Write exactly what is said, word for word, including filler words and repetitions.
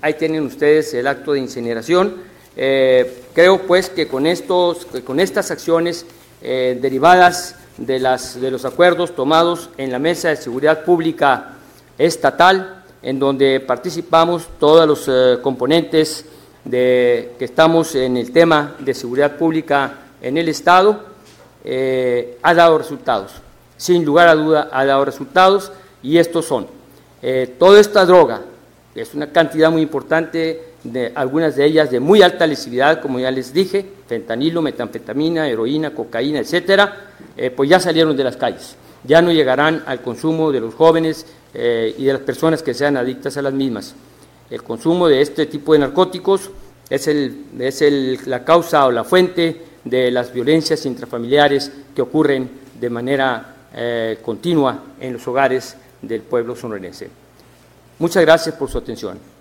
ahí tienen ustedes el acto de incineración. Eh, creo pues que con, estos, que con estas acciones eh, derivadas de, las, de los acuerdos tomados en la Mesa de Seguridad Pública Estatal, en donde participamos todos los eh, componentes de, que estamos en el tema de seguridad pública en el Estado, eh, ha dado resultados. Sin lugar a duda ha dado resultados, y estos son, eh, toda esta droga, que es una cantidad muy importante, de, algunas de ellas de muy alta lesividad, como ya les dije, fentanilo, metanfetamina, heroína, cocaína, etcétera, eh, pues ya salieron de las calles, ya no llegarán al consumo de los jóvenes eh, y de las personas que sean adictas a las mismas. El consumo de este tipo de narcóticos es, el, es el, la causa o la fuente de las violencias intrafamiliares que ocurren de manera eh, continua en los hogares del pueblo sonorense. Muchas gracias por su atención.